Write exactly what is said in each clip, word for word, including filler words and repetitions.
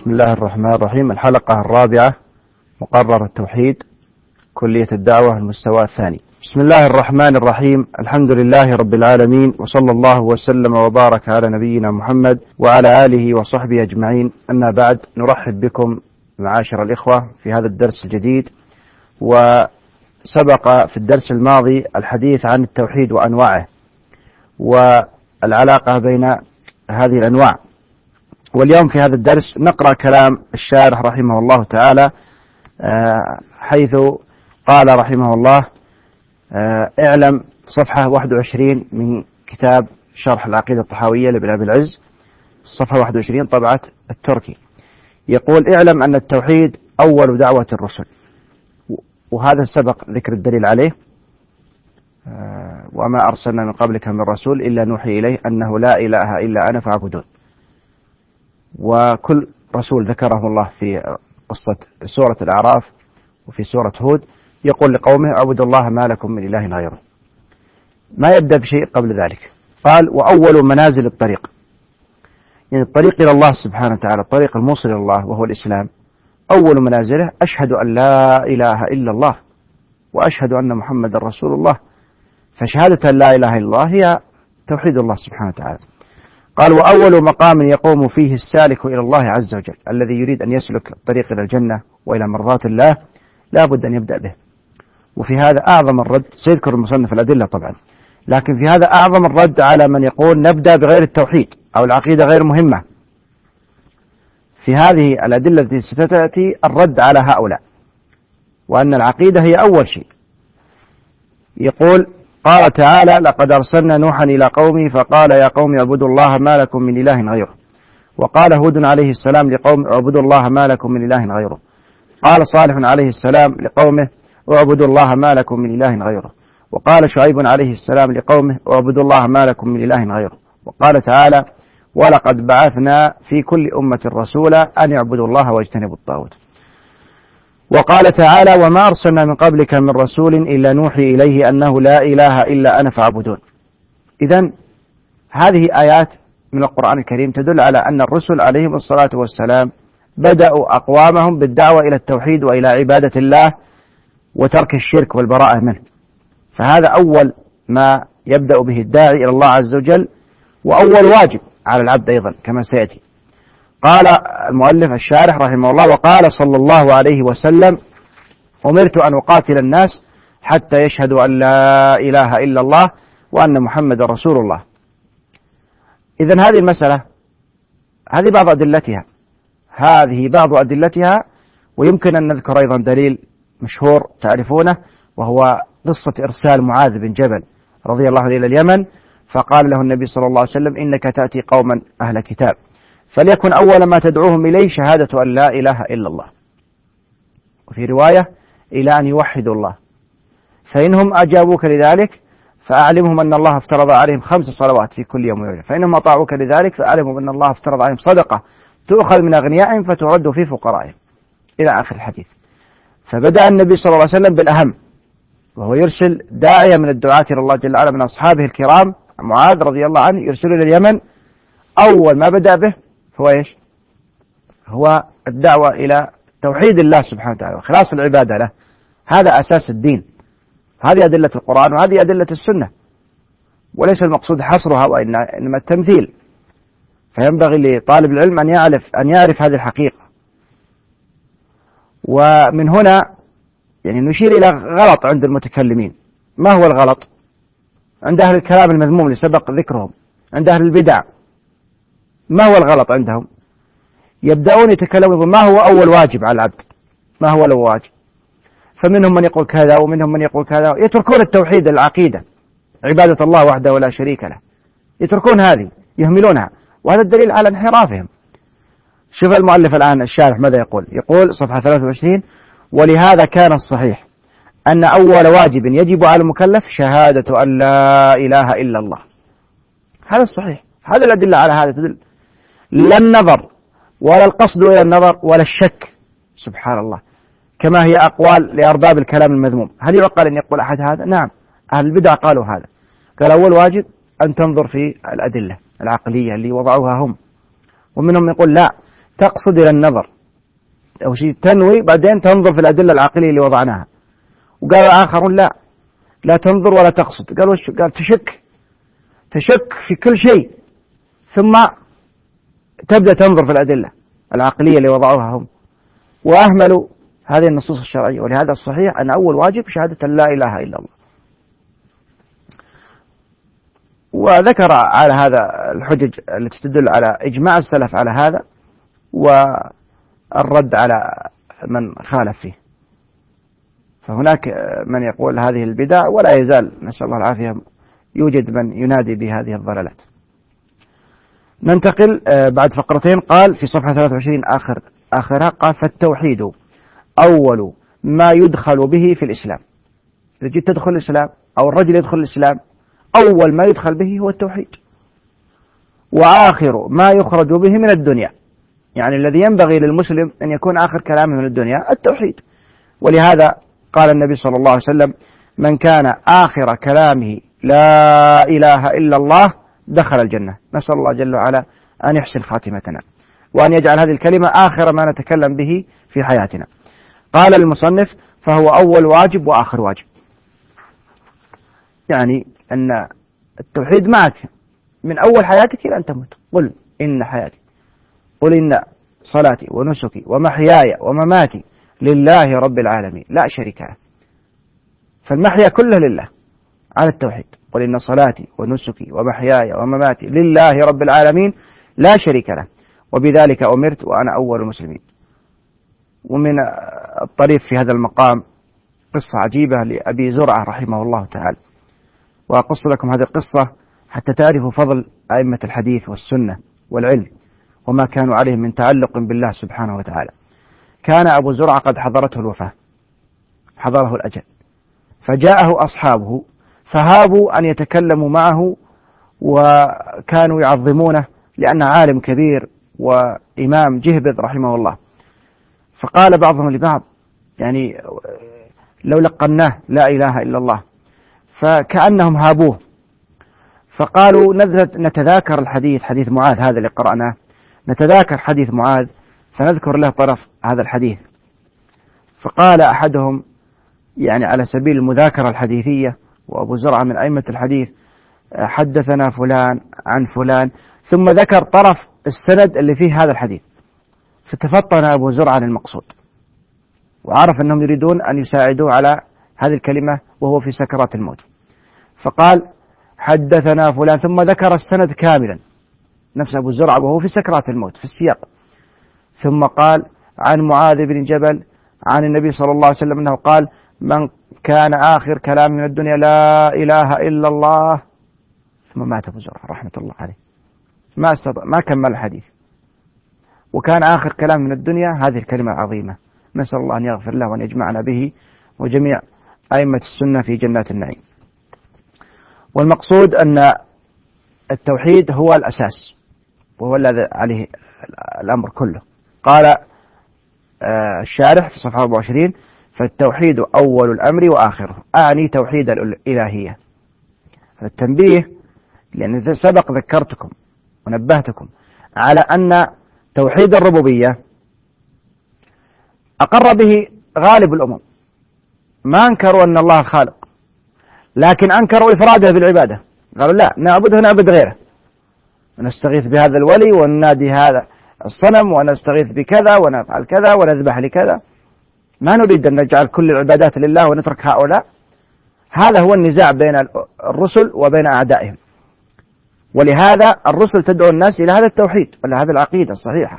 بسم الله الرحمن الرحيم. الحلقة الرابعة، مقرر التوحيد، كلية الدعوة، المستوى الثاني. بسم الله الرحمن الرحيم. الحمد لله رب العالمين، وصلى الله وسلم وبارك على نبينا محمد وعلى آله وصحبه أجمعين. أما بعد، نرحب بكم معاشر الإخوة في هذا الدرس الجديد. وسبق في الدرس الماضي الحديث عن التوحيد وأنواعه والعلاقة بين هذه الأنواع، واليوم في هذا الدرس نقرأ كلام الشارح رحمه الله تعالى، حيث قال رحمه الله: اعلم، صفحة واحد وعشرين من كتاب شرح العقيدة الطحاوية لابن أبي العز، صفحة واحد وعشرين طبعة التركي، يقول: اعلم أن التوحيد أول دعوة الرسل. وهذا سبق ذكر الدليل عليه: وما أرسلنا من قبلك من رسول إلا نوحي إليه أنه لا إله إلا أنا فاعبدون. وكل رسول ذكره الله في قصة سورة الأعراف وفي سورة هود يقول لقومه: اعبدوا الله ما لكم من إله غيره. ما يبدأ بشيء قبل ذلك. قال: وأول منازل الطريق، يعني الطريق إلى الله سبحانه وتعالى، الطريق الموصل إلى الله وهو الإسلام، أول منازله أشهد أن لا إله إلا الله وأشهد أن محمد رسول الله. فشهادة أن لا إله إلا الله هي توحيد الله سبحانه وتعالى. قال: وأول مقام يقوم فيه السالك إلى الله عز وجل، الذي يريد أن يسلك الطريق إلى الجنة وإلى مرضات الله لا بد أن يبدأ به. وفي هذا أعظم الرد، سيذكر المصنف الأدلة طبعا، لكن في هذا أعظم الرد على من يقول نبدأ بغير التوحيد أو العقيدة غير مهمة. في هذه الأدلة التي ستأتي الرد على هؤلاء، وأن العقيدة هي أول شيء. يقول: قال تعالى: لقد أرسلنا نوحا إلى قومه فقال يا قوم اعبدوا الله ما لكم من إله غيره. وقال هود عليه السلام لقوم: اعبدوا الله ما لكم من إله غيره. قال صالح عليه السلام لقومه: اعبدوا الله ما لكم من إله غيره. وقال شعيب عليه السلام لقومه: اعبدوا الله ما لكم من إله غيره. وقال تعالى: ولقد بعثنا في كل أمة رسولا أن اعبدوا الله واجتنبوا الطاغوت. وقال تعالى: وما أرسلنا من قبلك من رسول إلا نوحي إليه أنه لا إله إلا أنا فاعبدون. إذن هذه آيات من القرآن الكريم تدل على أن الرسل عليهم الصلاة والسلام بدأوا أقوامهم بالدعوة إلى التوحيد وإلى عبادة الله وترك الشرك والبراءة منه. فهذا أول ما يبدأ به الداعي إلى الله عز وجل، وأول واجب على العبد أيضا كما سيأتي. قال المؤلف الشارح رحمه الله: وقال صلى الله عليه وسلم: أمرت أن أقاتل الناس حتى يشهدوا أن لا إله إلا الله وأن محمد رسول الله. إذن هذه المسألة، هذه بعض أدلتها هذه بعض أدلتها ويمكن أن نذكر أيضا دليل مشهور تعرفونه، وهو قصة إرسال معاذ بن جبل رضي الله عنه إلى اليمن، فقال له النبي صلى الله عليه وسلم: إنك تأتي قوما أهل كتاب، فليكن أول ما تدعوهم إليه شهادة أن لا إله إلا الله، وفي رواية: إلى أن يوحدوا الله، فإنهم أجابوك لذلك فأعلمهم أن الله افترض عليهم خمس صلوات في كل يوم ويوم، فإنهم أطاعوك لذلك فأعلمهم أن الله افترض عليهم صدقة تؤخذ من أغنيائهم فترد في فقرائهم، إلى آخر الحديث. فبدأ النبي صلى الله عليه وسلم بالأهم، وهو يرسل داعية من الدعاة إلى الله جل وعلا من أصحابه الكرام، معاذ رضي الله عنه، يرسل إلى اليمن. أول ما بدأ به هو إيش؟ هو الدعوة إلى توحيد الله سبحانه وتعالى وخلاص العبادة له. هذا أساس الدين. هذه أدلة القرآن وهذه أدلة السنة، وليس المقصود حصرها وإنما التمثيل. فينبغي لطالب العلم أن يعرف أن يعرف هذه الحقيقة. ومن هنا يعني نشير إلى غلط عند المتكلمين. ما هو الغلط؟ عند أهل الكلام المذموم اللي سبق ذكرهم، عند أهل البدع، ما هو الغلط عندهم؟ يبدأون يتكلمون ما هو أول واجب على العبد، ما هو الأول واجب، فمنهم من يقول كذا ومنهم من يقول كذا، يتركون التوحيد، العقيدة، عبادة الله وحده ولا شريك له، يتركون هذه، يهملونها، وهذا الدليل على انحرافهم. شوف المؤلف الآن الشارح ماذا يقول؟ يقول صفحة ثلاثة وعشرين: ولهذا كان الصحيح أن أول واجب يجب على المكلف شهادة أن لا إله إلا الله. هذا الصحيح، هذا الأدلة على هذا تدل، لا النظر ولا القصد إلى النظر ولا الشك. سبحان الله، كما هي أقوال لأرباب الكلام المذموم. هل يعقل أن يقول أحد هذا؟ نعم، أهل البدع قالوا هذا. قال أول واجب أن تنظر في الأدلة العقلية اللي وضعوها هم، ومنهم يقول لا، تقصد إلى النظر أو شيء تنوي بعدين تنظر في الأدلة العقلية اللي وضعناها. وقال آخرون لا لا تنظر ولا تقصد. قال وش؟ قال تشك تشك في كل شيء ثم تبدأ تنظر في الأدلة العقلية اللي وضعوها هم، وأهملوا هذه النصوص الشرعية. ولهذا الصحيح أن أول واجب شهادة أن لا إله إلا الله. وذكر على هذا الحجج التي تدل على إجماع السلف على هذا والرد على من خالف فيه. فهناك من يقول هذه البدع، ولا يزال نسأل الله العافية يوجد من ينادي بهذه الضلالات. ننتقل بعد فقرتين. قال في صفحة ثلاثة وعشرين آخر آخرها قال فالتوحيد أول ما يدخل به في الإسلام. إذا جيت تدخل الإسلام أو الرجل يدخل الإسلام أول ما يدخل به هو التوحيد، وآخر ما يخرج به من الدنيا، يعني الذي ينبغي للمسلم أن يكون آخر كلامه من الدنيا التوحيد. ولهذا قال النبي صلى الله عليه وسلم من كان آخر كلامه لا إله إلا الله دخل الجنة. نسأل الله جل وعلا أن يحسن خاتمتنا وأن يجعل هذه الكلمة آخر ما نتكلم به في حياتنا. قال المصنف فهو أول واجب وآخر واجب، يعني أن التوحيد معك من أول حياتك إلى أن تموت. قل إن حياتي قل إن صلاتي ونسكي ومحياي ومماتي لله رب العالمين لا شريك له. فالمحيا كله لله على التوحيد. قل إن صلاتي ونسكي ومحياي ومماتي لله رب العالمين لا شريك له وبذلك أمرت وأنا أول المسلمين. ومن الطريف في هذا المقام قصة عجيبة لأبي زرعة رحمه الله تعالى، وأقص لكم هذه القصة حتى تعرفوا فضل أئمة الحديث والسنة والعلم وما كانوا عليه من تعلق بالله سبحانه وتعالى. كان أبو زرعة قد حضرته الوفاة، حضره الأجل، فجاءه أصحابه فهابوا أن يتكلموا معه، وكانوا يعظمونه لأنه عالم كبير وإمام جهبذ رحمه الله. فقال بعضهم لبعض يعني لو لقناه لا إله إلا الله، فكأنهم هابوه. فقالوا نتذاكر الحديث، حديث معاذ هذا اللي قرأناه، نتذاكر حديث معاذ فنذكر له طرف هذا الحديث. فقال أحدهم يعني على سبيل المذاكرة الحديثية، وأبو زرعة من أئمة الحديث، حدثنا فلان عن فلان، ثم ذكر طرف السند اللي فيه هذا الحديث. فتفطن أبو زرعة عن المقصود وعرف أنهم يريدون أن يساعدوه على هذه الكلمة وهو في سكرات الموت. فقال حدثنا فلان، ثم ذكر السند كاملا نفس أبو زرعة وهو في سكرات الموت في السياق. ثم قال عن معاذ بن جبل عن النبي صلى الله عليه وسلم أنه قال من كان آخر كلام من الدنيا لا إله إلا الله. ثم مات أبو زرعة رحمة الله عليه، ما استطاع ما كمل الحديث، وكان آخر كلام من الدنيا هذه الكلمة العظيمة. نسأل الله أن يغفر له وأن يجمعنا به وجميع أئمة السنة في جنات النعيم. والمقصود أن التوحيد هو الأساس وهو الذي عليه الأمر كله. قال الشارح في صفحة أربعة وعشرين فالتوحيد أول الأمر وآخره، أعني توحيد الإلهية. التنبيه لأن سبق ذكرتكم ونبهتكم على أن توحيد الربوبية أقر به غالب الأمم، ما أنكروا أن الله الخالق، لكن أنكروا إفراده بالعبادة. قالوا لا نعبده نعبد غيره، ونستغيث بهذا الولي وننادي هذا الصنم ونستغيث بكذا ونفعل كذا ونذبح لكذا. ما نريد أن نجعل كل العبادات لله ونترك هؤلاء. هذا هو النزاع بين الرسل وبين أعدائهم، ولهذا الرسل تدعو الناس إلى هذا التوحيد وإلى هذه العقيدة الصحيحة.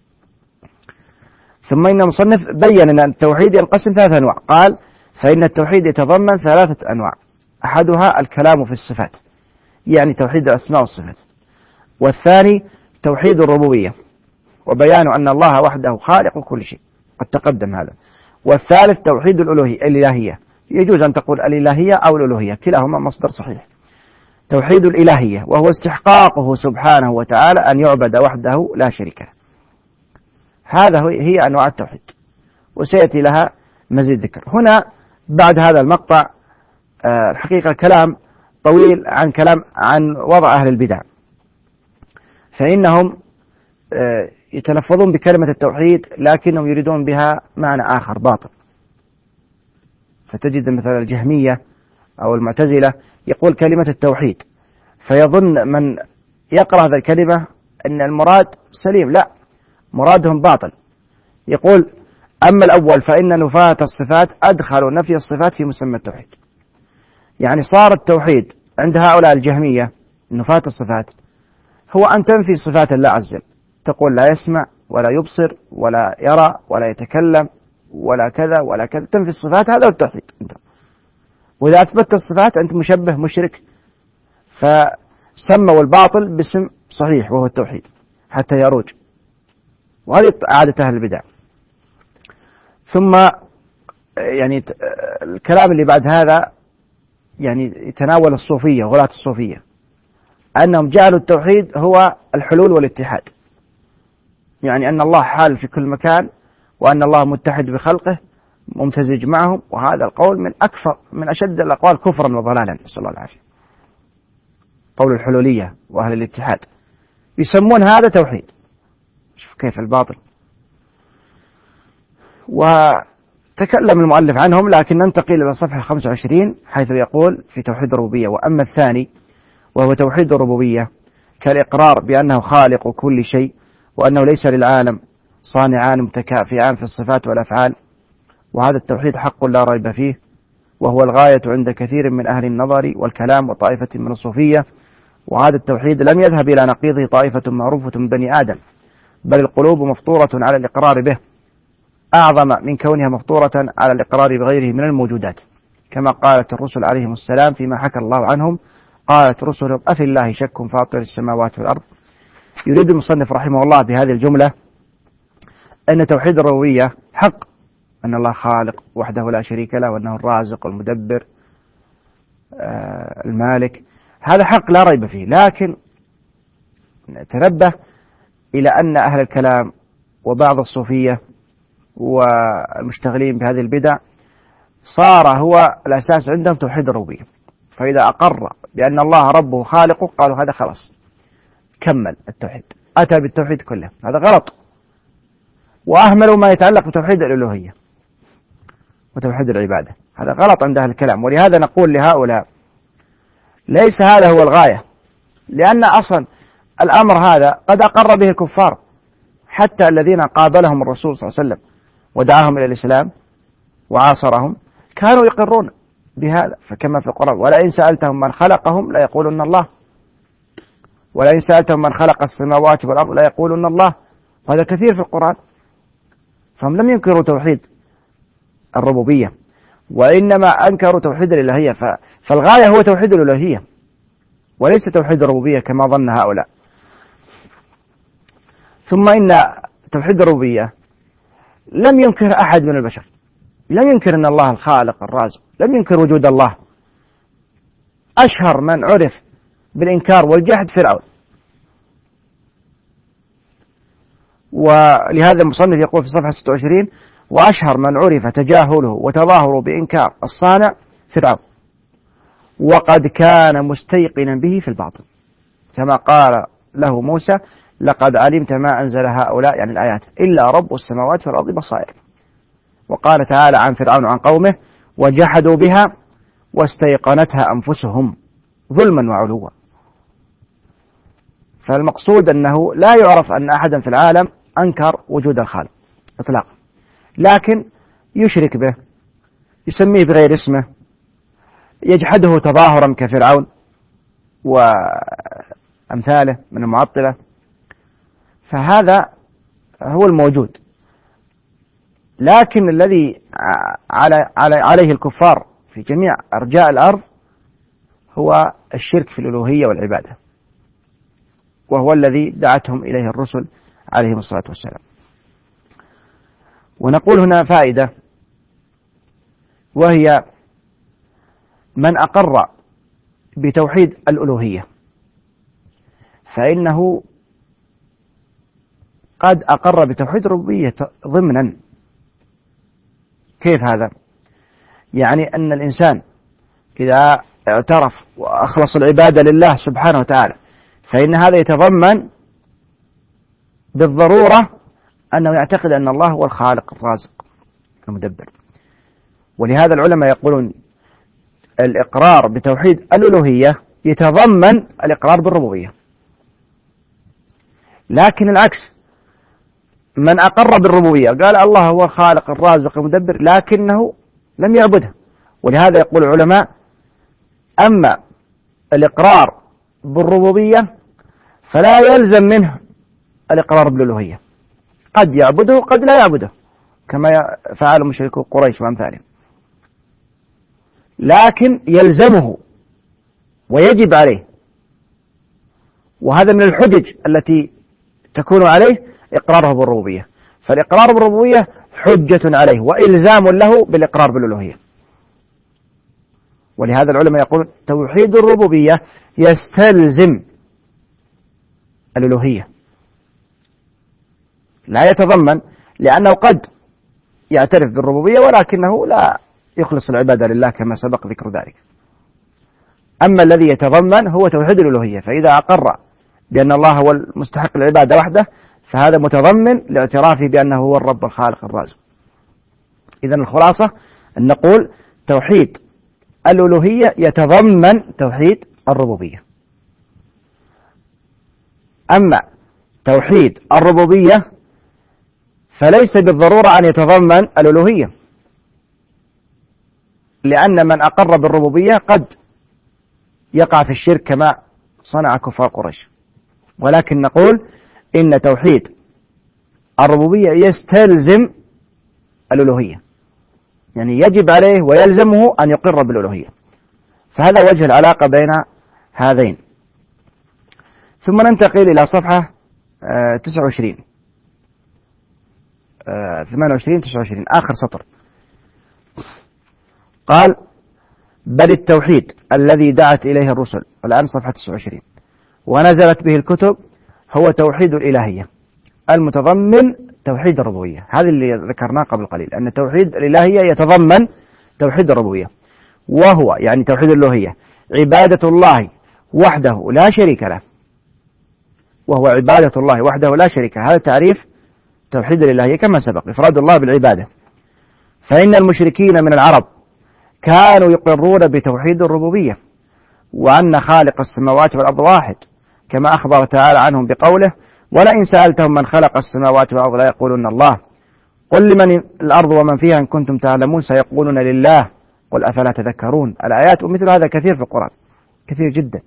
ثم إن المصنف بين أن التوحيد ينقسم ثلاثة أنواع. قال فإن التوحيد يتضمن ثلاثة أنواع، أحدها الكلام في الصفات يعني توحيد الأسماء والصفات، والثاني توحيد الربوبية وبيان أن الله وحده خالق كل شيء قد تقدم هذا، والثالث توحيد الألوهية الإلهية. يجوز أن تقول الإلهية أو الألوهية كلاهما مصدر صحيح. توحيد الإلهية وهو استحقاقه سبحانه وتعالى أن يعبد وحده لا شريك له. هذا هي أنواع التوحيد وسيأتي لها مزيد ذكر. هنا بعد هذا المقطع الحقيقة كلام طويل عن كلام عن وضع أهل البدع، فإنهم يتلفظون بكلمة التوحيد لكنهم يريدون بها معنى آخر باطل. فتجد مثلا الجهمية أو المعتزلة يقول كلمة التوحيد، فيظن من يقرأ هذه الكلمة أن المراد سليم، لا، مرادهم باطل. يقول أما الأول فإن نفاة الصفات أدخلوا نفي الصفات في مسمى التوحيد. يعني صار التوحيد عند هؤلاء الجهمية نفاة الصفات هو أن تنفي صفات الله عز وجل، تقول لا يسمع ولا يبصر ولا يرى ولا يتكلم ولا كذا ولا كذا، تنفي الصفات، هذا هو التوحيد. وإذا أثبتت الصفات أنت مشبه مشرك، فسموا الباطل باسم صحيح وهو التوحيد حتى يروج، وهذه عادة أهل البدع. ثم يعني الكلام اللي بعد هذا يعني يتناول الصوفية، غلاة الصوفية، أنهم جعلوا التوحيد هو الحلول والاتحاد، يعني أن الله حال في كل مكان، وأن الله متحد بخلقه ممتزج معهم، وهذا القول من أكثر من أشد الأقوال كفرا وضلالا، نسأل الله العافية. قول الحلولية وأهل الاتحاد يسمون هذا توحيد. شوف كيف الباطل. وتكلم المؤلف عنهم، لكن ننتقل إلى صفحة خمسة وعشرين حيث يقول في توحيد الربوبية: وأما الثاني وهو توحيد الربوبية كالإقرار بأنه خالق كل شيء، وأنه ليس للعالم صانعان متكافئان في الصفات والأفعال، وهذا التوحيد حق لا ريب فيه، وهو الغاية عند كثير من أهل النظر والكلام وطائفة من الصوفية. وهذا التوحيد لم يذهب إلى نقيضه طائفة معروفة من بني آدم، بل القلوب مفطورة على الإقرار به أعظم من كونها مفطورة على الإقرار بغيره من الموجودات، كما قالت الرسل عليهم السلام فيما حكى الله عنهم: قالت رسلهم أفي الله شك فاطر السماوات والأرض. يريد المصنف رحمه الله بهذه الجملة أن توحيد الربوبية حق، أن الله خالق وحده لا شريك له، وأنه الرازق والمدبر المالك، هذا حق لا ريب فيه. لكن تنبه إلى أن أهل الكلام وبعض الصوفية والمشتغلين بهذه البدع صار هو الأساس عندهم توحيد الربوبية، فإذا أقر بأن الله ربه خالقه قالوا هذا خلاص كمل التوحيد، أتى بالتوحيد كله. هذا غلط، وأهملوا ما يتعلق بتوحيد الألوهية وتوحيد العبادة، هذا غلط عند أهل الكلام. ولهذا نقول لهؤلاء ليس هذا هو الغاية، لأن أصلا الأمر هذا قد أقر به الكفار، حتى الذين قابلهم الرسول صلى الله عليه وسلم ودعاهم إلى الإسلام وعاصرهم كانوا يقرون بهذا. فكما في القرآن: ولئن سألتهم من خلقهم لا يقولون الله، ولئن سألتهم من خلق السماوات والأرض لا يقولون الله. هذا كثير في القرآن. فهم لم ينكروا توحيد الربوبية، وإنما أنكروا توحيد الإلهية. فالغاية هو توحيد الإلهية وليس توحيد الربوبية كما ظن هؤلاء. ثم إن توحيد الربوبية لم ينكر أحد من البشر، لم ينكر أن الله الخالق الرازق، لم ينكر وجود الله. أشهر من عرف بالإنكار والجحد فرعون. ولهذا المصنف يقول في صفحة ستة وعشرين: وأشهر من عرف تجاهله وتظاهره بإنكار الصانع فرعون، وقد كان مستيقنا به في الباطن، كما قال له موسى: لقد علمت ما أنزل هؤلاء، يعني الآيات، إلا رب السماوات والأرض بصائر. وقال تعالى عن فرعون وعن قومه: وجحدوا بها واستيقنتها أنفسهم ظلما وعلوا. فالمقصود أنه لا يعرف أن أحدا في العالم أنكر وجود الخالق إطلاقا، لكن يشرك به، يسميه بغير اسمه، يجحده تظاهرا كفرعون وأمثاله من المعطلة. فهذا هو الموجود. لكن الذي على عليه الكفار في جميع أرجاء الأرض هو الشرك في الألوهية والعبادة، وهو الذي دعتهم إليه الرسل عليهم الصلاة والسلام. ونقول هنا فائدة، وهي: من أقر بتوحيد الألوهية فإنه قد أقر بتوحيد الربوبية ضمنا. كيف هذا؟ يعني أن الإنسان إذا اعترف وأخلص العبادة لله سبحانه وتعالى فإن هذا يتضمن بالضرورة أنه يعتقد أن الله هو الخالق الرازق المدبر. ولهذا العلماء يقولون الإقرار بتوحيد الألوهية يتضمن الإقرار بالربوبية. لكن العكس، من أقر بالربوبية قال الله هو الخالق الرازق المدبر لكنه لم يعبده. ولهذا يقول العلماء أما الإقرار بالربوبية فلا يلزم منه الإقرار بالألوهية، قد يعبده قد لا يعبده كما فعل مشركو قريش وأمثالهم، لكن يلزمه ويجب عليه. وهذا من الحجج التي تكون عليه إقراره بالربوبية، فالإقرار بالربوبية حجة عليه وإلزام له بالإقرار بالألوهية. ولهذا العلماء يقول توحيد الربوبية يستلزم الألوهية، لا يتضمن، لأنه قد يعترف بالربوبية ولكنه لا يخلص العبادة لله كما سبق ذكر ذلك. أما الذي يتضمن هو توحيد الألوهية، فإذا أقر بأن الله هو المستحق العبادة وحده فهذا متضمن لاعترافه بأنه هو الرب الخالق الرازق. إذن الخلاصة أن نقول توحيد الألوهية يتضمن توحيد الربوبية. أما توحيد الربوبية فليس بالضرورة أن يتضمن الألوهية، لأن من أقر بالربوبية قد يقع في الشرك كما صنع كفار قريش. ولكن نقول إن توحيد الربوبية يستلزم الألوهية، يعني يجب عليه ويلزمه أن يقر بالألوهية. فهذا وجه العلاقة بين هذين. ثم ننتقل إلى صفحة تسعة وعشرين ثمانية وعشرين تسعة وعشرين آخر سطر. قال بل التوحيد الذي دعت إليه الرسل، الآن صفحة تسعة وعشرين، ونزلت به الكتب هو توحيد الإلهية المتضمن توحيد الربوبية. هذا اللي ذكرناه قبل قليل، أن توحيد الإلهية يتضمن توحيد الربوبية، وهو يعني توحيد الألوهية عبادة الله وحده لا شريك له، وهو عبادة الله وحده لا شريك له. هذا تعريف توحيد الإلهية كما سبق، إفراد الله بالعبادة. فإن المشركين من العرب كانوا يقرون بتوحيد الربوبية وأن خالق السماوات والأرض واحد، كما أخبر تعالى عنهم بقوله ولئن سألتهم من خلق السماوات والأرض لا يقولون الله قل لمن الأرض ومن فيها إن كنتم تعلمون سيقولون لله قل أفلا تذكرون. الآيات ومثل هذا كثير في القرآن، كثير جدا.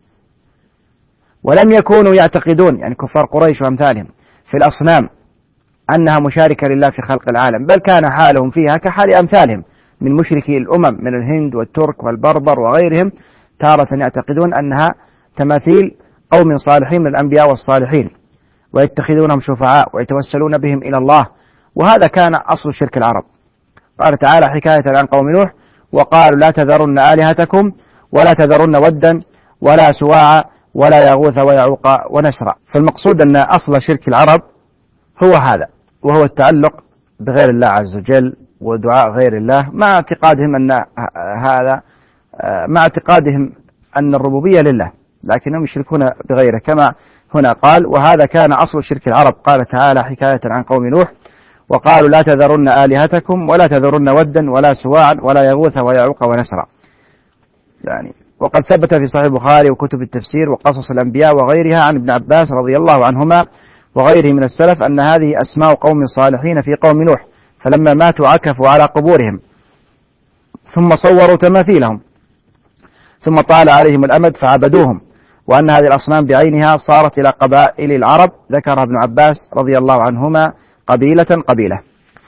ولم يكونوا يعتقدون يعني كفار قريش وأمثالهم في الأصنام أنها مشاركة لله في خلق العالم، بل كان حالهم فيها كحال أمثالهم من مشركي الأمم من الهند والترك والبربر وغيرهم، تارة يعتقدون أنها تماثيل قوم صالحين من الأنبياء والصالحين ويتخذونهم شفعاء ويتوسلون بهم إلى الله. وهذا كان أصل شرك العرب. قال تعالى حكاية عن قوم نوح وقالوا لا تذرن آلهتكم ولا تذرن ودا ولا سواعا ولا يغوث ويعوق ونسرا. فالمقصود أن أصل شرك العرب هو هذا، وهو التعلق بغير الله عز وجل ودعاء غير الله، مع اعتقادهم أن هذا مع اعتقادهم أن الربوبية لله، لكنهم يشركون بغيره كما هنا قال وهذا كان أصل شرك العرب. قال تعالى حكاية عن قوم نوح وقالوا لا تذرن آلهتكم ولا تذرن ودا ولا سواعا ولا يغوث ويعوق ونسرا. يعني وقد ثبت في صحيح البخاري وكتب التفسير وقصص الأنبياء وغيرها عن ابن عباس رضي الله عنهما وغيره من السلف أن هذه أسماء قوم صالحين في قوم نوح، فلما ماتوا عكفوا على قبورهم ثم صوروا تماثيلهم ثم طال عليهم الأمد فعبدوهم، وأن هذه الأصنام بعينها صارت إلى قبائل العرب، ذكرها ابن عباس رضي الله عنهما قبيلة قبيلة.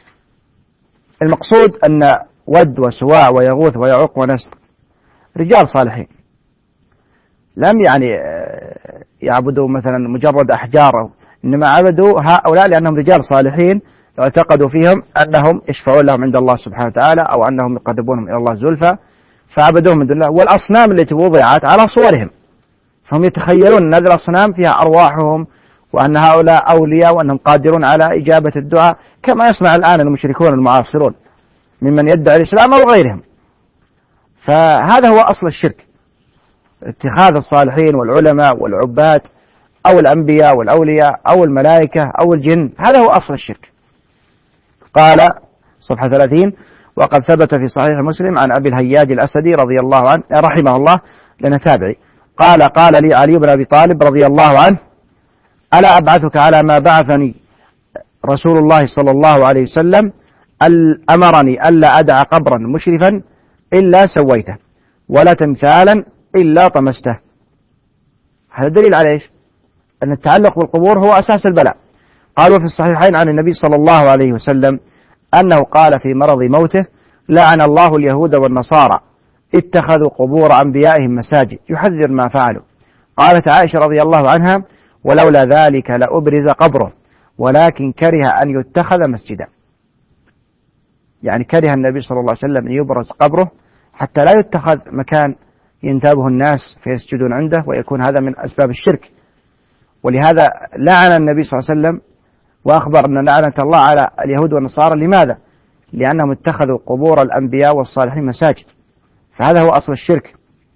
المقصود أن ود وسواع ويغوث ويعوق ونسر رجال صالحين، لم يعني يعبدوا مثلا مجرد أحجار، إنما عبدوا هؤلاء لأنهم رجال صالحين اعتقدوا فيهم أنهم يشفعون لهم عند الله سبحانه وتعالى أو أنهم يقربونهم إلى الله زلفى فعبدوهم من دون الله. والأصنام التي وضعت على صورهم، فهم يتخيلون أن هذه الأصنام فيها أرواحهم وأن هؤلاء أولياء وأنهم قادرون على إجابة الدعاء، كما يصنع الآن المشركون المعاصرون ممن يدعي الإسلام أو غيرهم. فهذا هو أصل الشرك، اتخاذ الصالحين والعلماء والعباد أو الأنبياء والأولياء أو الملائكة أو الجن، هذا هو أصل الشرك. قال صفحة ثلاثين: وقد ثبت في صحيح مسلم عن أبي الهياج الأسدي رضي الله عنه رحمه الله لنا تابعي قال: قال لي علي بن أبي طالب رضي الله عنه: ألا أبعثك على ما بعثني رسول الله صلى الله عليه وسلم؟ أمرني ألا أدع قبرا مشرفا إلا سويته ولا تمثالا إلا طمسته. هذا دليل على إيش؟ أن التعلق بالقبور هو أساس البلاء. قالوا في الصحيحين عن النبي صلى الله عليه وسلم أنه قال في مرض موته: لعن الله اليهود والنصارى اتخذوا قبور أنبيائهم مساجد، يحذر ما فعلوا. قالت عائشة رضي الله عنها: ولولا ذلك لأبرز قبره ولكن كره أن يتخذ مسجدا. يعني كره النبي صلى الله عليه وسلم أن يبرز قبره حتى لا يتخذ مكان ينتابه الناس فيسجدون عنده ويكون هذا من أسباب الشرك. ولهذا لعن النبي صلى الله عليه وسلم وأخبر أن لعنة الله على اليهود والنصارى. لماذا؟ لأنهم اتخذوا قبور الأنبياء والصالحين مساجد، فهذا هو أصل الشرك.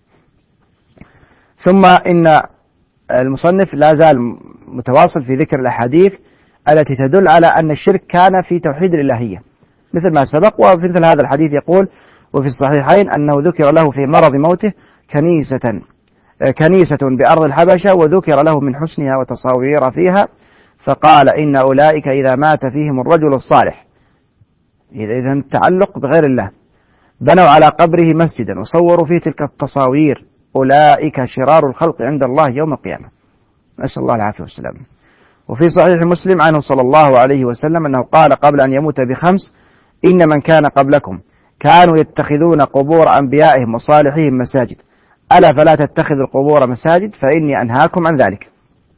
ثم إن المصنف لا زال متواصل في ذكر الأحاديث التي تدل على أن الشرك كان في توحيد الإلهية مثل ما سبق. وفي مثل هذا الحديث يقول: وفي الصحيحين أنه ذكر له في مرض موته كنيسة كنيسة بأرض الحبشة وذكر له من حسنها وتصاوير فيها، فقال: إن أولئك إذا مات فيهم الرجل الصالح، إذا التعلق بغير الله، بنوا على قبره مسجدا وصوروا فيه تلك التصاوير، أولئك شرار الخلق عند الله يوم القيامة، نسأل الله العافية والسلام. وفي صحيح مسلم عنه صلى الله عليه وسلم أنه قال قبل أن يموت بخمس: إن من كان قبلكم كانوا يتخذون قبور أنبيائهم وصالحيهم مساجد، ألا فلا تتخذوا القبور مساجد فإني أنهاكم عن ذلك.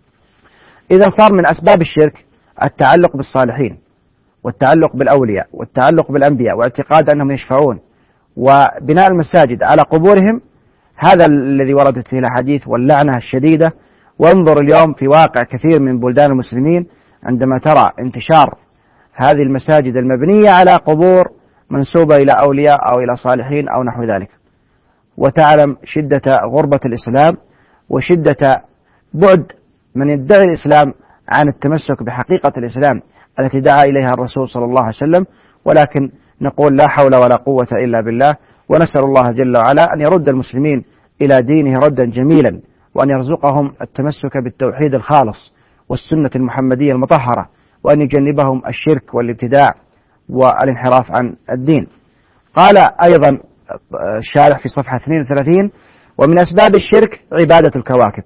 إذا صار من أسباب الشرك التعلق بالصالحين والتعلق بالأولياء والتعلق بالأنبياء واعتقاد أنهم يشفعون وبناء المساجد على قبورهم، هذا الذي وردت فيه الأحاديث واللعنة الشديدة. وانظر اليوم في واقع كثير من بلدان المسلمين عندما ترى انتشار هذه المساجد المبنية على قبور منسوبة إلى أولياء أو إلى صالحين أو نحو ذلك، وتعلم شدة غربة الإسلام وشدة بعد من يدعي الإسلام عن التمسك بحقيقة الإسلام التي دعا إليها الرسول صلى الله عليه وسلم. ولكن نقول لا حول ولا قوة إلا بالله، ونسأل الله جل وعلا أن يرد المسلمين إلى دينه ردا جميلا، وأن يرزقهم التمسك بالتوحيد الخالص والسنة المحمدية المطهرة، وأن يجنبهم الشرك والابتداع والانحراف عن الدين. قال أيضا الشارح في صفحة اثنين وثلاثين: ومن أسباب الشرك عبادة الكواكب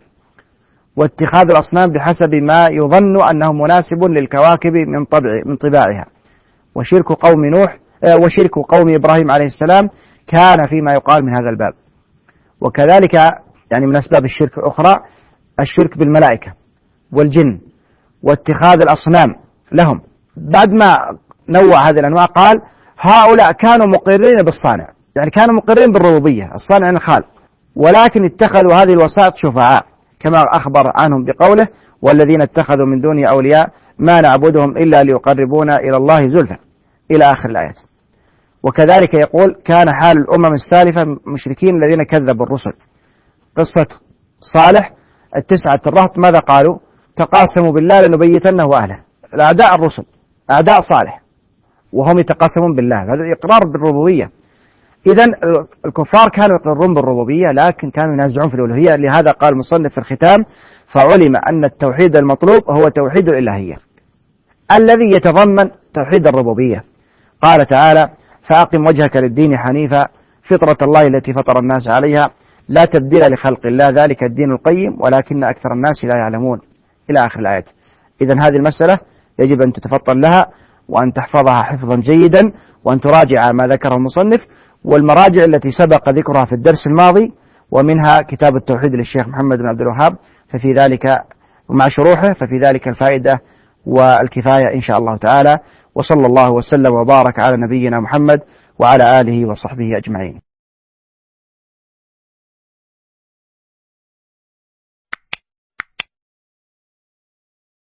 واتخاذ الأصنام بحسب ما يظن أنه مناسب للكواكب من طبع من طباعها. وشرك قوم نوح وشرك قوم إبراهيم عليه السلام كان فيما يقال من هذا الباب. وكذلك يعني من أسباب الشرك الأخرى الشرك بالملائكة والجن واتخاذ الأصنام لهم. بعد ما نوع هذه الأنواع قال: هؤلاء كانوا مقرين بالصانع، يعني كانوا مقرين بالربوبية، الصانع عن الخالق، ولكن اتخذوا هذه الوسائط شفعاء، كما أخبر عنهم بقوله: والذين اتخذوا من دونه أولياء ما نعبدهم إلا ليقربونا إلى الله زلفى، إلى آخر الآيات. وكذلك يقول: كان حال الأمم السالفة المشركين الذين كذبوا الرسل. قصة صالح التسعة الرهط ماذا قالوا؟ تقاسموا بالله لنبيتنه وأهله، الأعداء الرسل أعداء صالح وهم يتقاسمون بالله، هذا إقرار بالربوبية. إذن الكفار كانوا يقرون بالربوبية لكن كانوا ينازعون في الألوهية. لهذا قال المصنف في الختام: فعلم أن التوحيد المطلوب هو توحيد الإلهية الذي يتضمن توحيد الربوبية. قال تعالى: فأقم وجهك للدين حنيفا فطرة الله التي فطر الناس عليها لا تبديل لخلق الله ذلك الدين القيم ولكن أكثر الناس لا يعلمون، إلى آخر الآيات. إذن هذه المسألة يجب أن تتفطن لها وأن تحفظها حفظا جيدا، وأن تراجع ما ذكره المصنف والمراجع التي سبق ذكرها في الدرس الماضي، ومنها كتاب التوحيد للشيخ محمد بن عبد الوهاب، ففي ذلك ومع شروحه ففي ذلك الفائدة والكفاية إن شاء الله تعالى. وصلى الله وسلم وبارك على نبينا محمد وعلى آله وصحبه أجمعين.